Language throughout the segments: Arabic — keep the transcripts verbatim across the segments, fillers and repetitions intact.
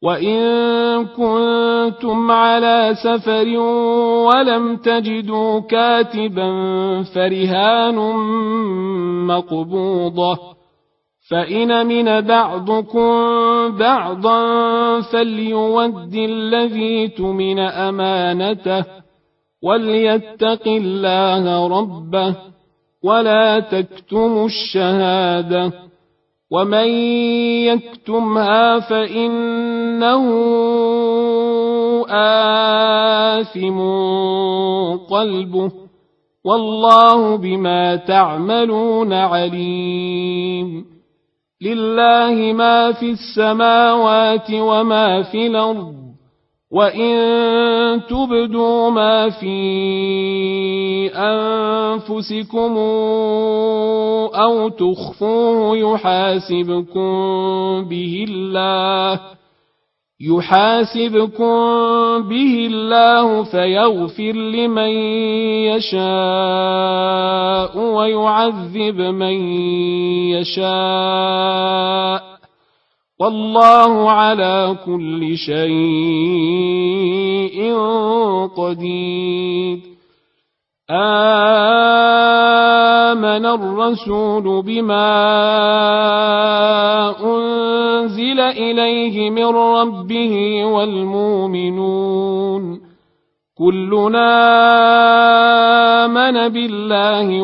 وإن كنتم على سفر ولم تجدوا كاتبا فرهان مقبوضة، فإن من بعضكم بعضا فليود الذي اؤتمن أمانته وليتق الله ربه ولا تكتموا الشهادة، ومن يكتمها فإنه آثم قلبه والله بما تعملون عليم. لله ما في السماوات وما في الأرض، وإن تبدوا ما في أنفسكم أو تخفوه يحاسبكم به الله يحاسبكم به الله فيغفر لمن يشاء ويعذب من يشاء، والله على كل شيء قدير. آمن الرسول بما أنزل إليه من ربه والمؤمنون كلنا آمن بالله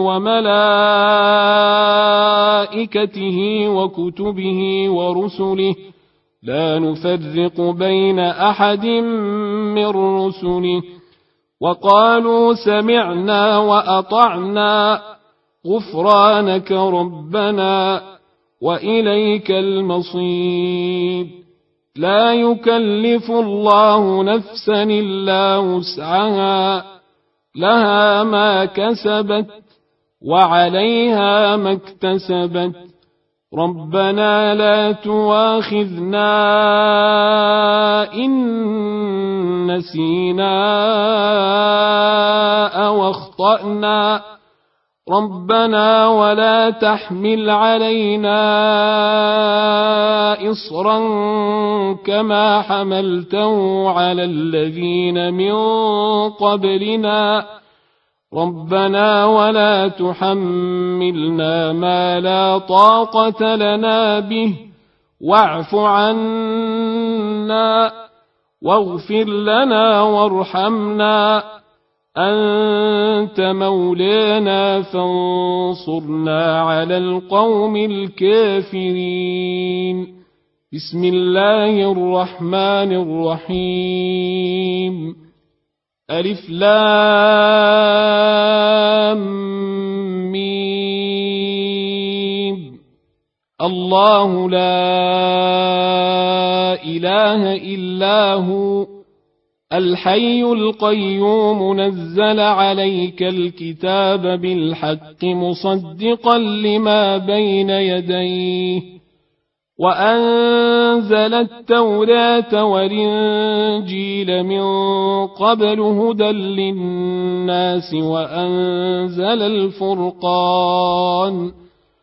وملائكته وكتبه ورسله لا نفرق بين أحد من رسله وقالوا سمعنا وأطعنا غفرانك ربنا وإليك المصير. لا يكلف الله نفسا إلا وسعها لها ما كسبت وعليها ما اكتسبت ربنا لا تؤاخذنا إن نسينا أو أخطأنا ربنا ولا تحمل علينا إصرا كما حملته على الذين من قبلنا ربنا ولا تحملنا ما لا طاقة لنا به واعف عنا واغفر لنا وارحمنا أنت مولانا فانصرنا على القوم الكافرين. بسم الله الرحمن الرحيم. ألف لام ميم. الله لا إله إلا هو الحي القيوم نزل عليك الكتاب بالحق مصدقا لما بين يديه وأنزل التوراة والإنجيل من قبل هدى للناس وأنزل الفرقان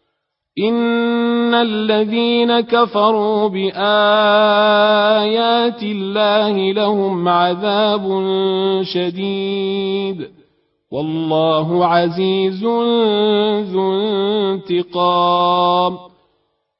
إن الذين كفروا بآيات الله لهم عذاب شديد والله عزيز ذو انتقام.